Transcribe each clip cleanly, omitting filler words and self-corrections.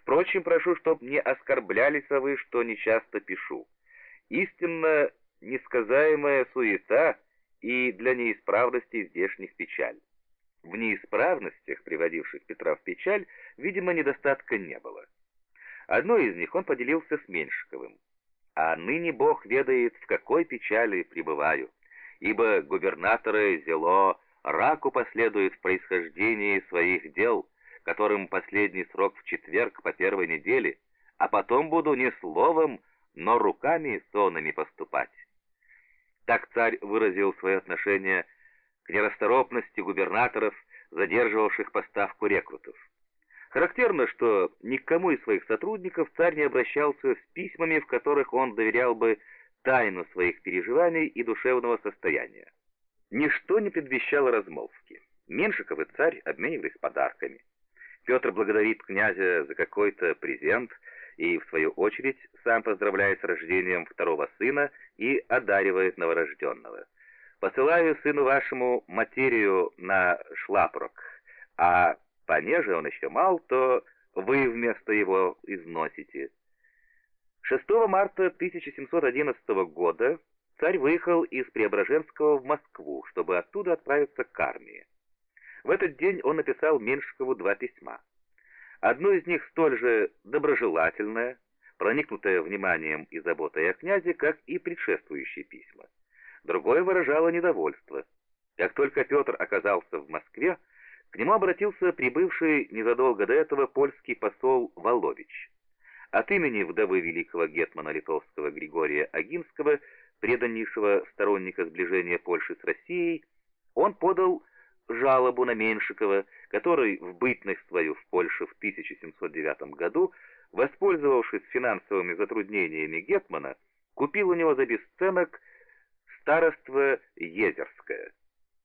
Впрочем, прошу, чтоб не оскорблялись вы, что нечасто пишу. Истинно несказаемая суета и для неисправности здешних печаль. В неисправностях, приводивших Петра в печаль, видимо, недостатка не было. Одной из них он поделился с Меньшиковым. «А ныне Бог ведает, в какой печали пребываю, ибо губернаторы зело раку последует в происхождении своих дел, которым последний срок в четверг по первой неделе, а потом буду не словом, но руками сонными поступать». Так царь выразил свое отношение к нерасторопности губернаторов, задерживавших поставку рекрутов. Характерно, что ни к кому из своих сотрудников царь не обращался с письмами, в которых он доверял бы тайну своих переживаний и душевного состояния. Ничто не предвещало размолвки. Меньшиков и царь обменивались подарками. Петр благодарит князя за какой-то презент и, в свою очередь, сам поздравляет с рождением второго сына и одаривает новорожденного. «Посылаю сыну вашему материю на шлапрок, а понеже он еще мал, то вы вместо его износите». 6 марта 1711 года царь выехал из Преображенского в Москву, чтобы оттуда отправиться к армии. В этот день он написал Меньшикову 2 письма. Одно из них столь же доброжелательное, проникнутое вниманием и заботой о князе, как и предшествующие письма. Другое выражало недовольство. Как только Петр оказался в Москве, к нему обратился прибывший незадолго до этого польский посол Волович. От имени вдовы великого гетмана литовского Григория Огинского, преданнейшего сторонника сближения Польши с Россией, он подал жалобу на Меньшикова, который в бытность свою в Польше в 1709 году, воспользовавшись финансовыми затруднениями гетмана, купил у него за бесценок староство Езерское.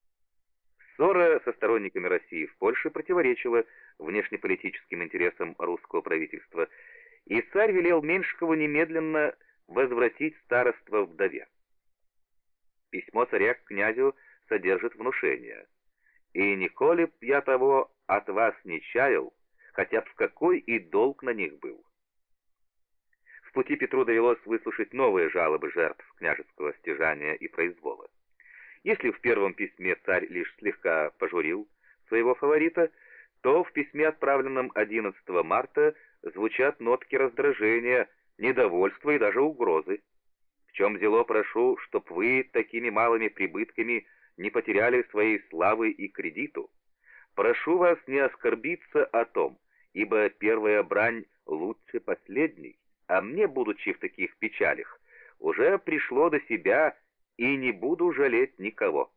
Ссора со сторонниками России в Польше противоречила внешнеполитическим интересам русского правительства, и царь велел Меньшикову немедленно возвратить староство вдове. Письмо царя к князю содержит внушение: «И николи б я того от вас не чаял, хотя б в какой и долг на них был». В пути Петру довелось выслушать новые жалобы жертв княжеского стяжания и произвола. Если в первом письме царь лишь слегка пожурил своего фаворита, то в письме, отправленном 11 марта, звучат нотки раздражения, недовольства и даже угрозы. «В чем дело прошу, чтоб вы такими малыми прибытками не потеряли своей славы и кредиту. Прошу вас не оскорбиться о том, ибо первая брань лучше последней, а мне, будучи в таких печалях, уже пришло до себя, и не буду жалеть никого».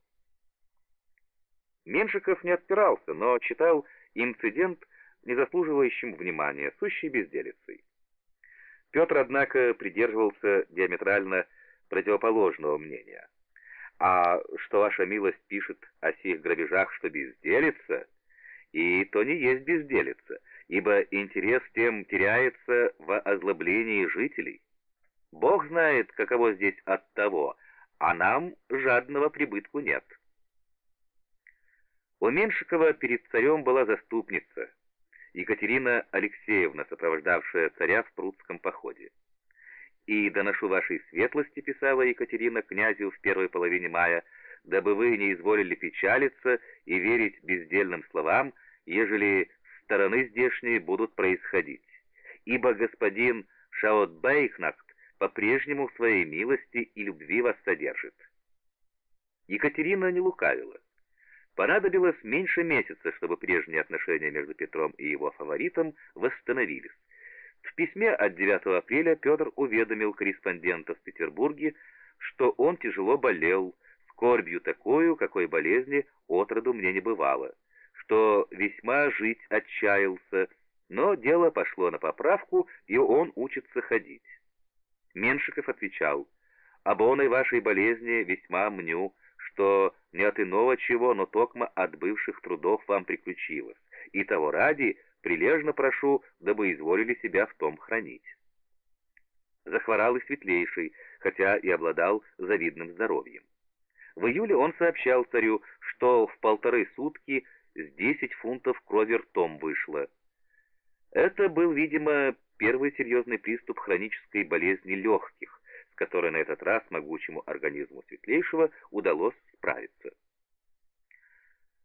Меньшиков не отпирался, но считал инцидент не заслуживающим внимания, сущей безделицей. Петр, однако, придерживался диаметрально противоположного мнения. «А что ваша милость пишет о сих грабежах, что безделица, и то не есть безделица, ибо интерес тем теряется в озлоблении жителей. Бог знает, каково здесь от того, а нам жадного прибытку нет». У Меньшикова перед царем была заступница, Екатерина Алексеевна, сопровождавшая царя в Прудском походе. «И доношу вашей светлости», — писала Екатерина князю в первой половине мая, «дабы вы не изволили печалиться и верить бездельным словам, ежели стороны здешние будут происходить. Ибо господин Шаотбейхнахт по-прежнему в своей милости и любви вас содержит». Екатерина не лукавила. Понадобилось меньше месяца, чтобы прежние отношения между Петром и его фаворитом восстановились. В письме от 9 апреля Петр уведомил корреспондента в Петербурге, что он тяжело болел, скорбью такую, какой болезни отроду мне не бывало, что весьма жить отчаялся, но дело пошло на поправку, и он учится ходить. Меньшиков отвечал: «Об оной вашей болезни весьма мню, что не от иного чего, но токмо от бывших трудов вам приключилось, и того ради прилежно прошу, дабы изволили себя в том хранить». Захворал и Светлейший, хотя и обладал завидным здоровьем. В июле он сообщал царю, что в 1,5 сутки с 10 фунтов крови ртом вышло. Это был, видимо, первый серьезный приступ хронической болезни легких, с которой на этот раз могучему организму Светлейшего удалось справиться.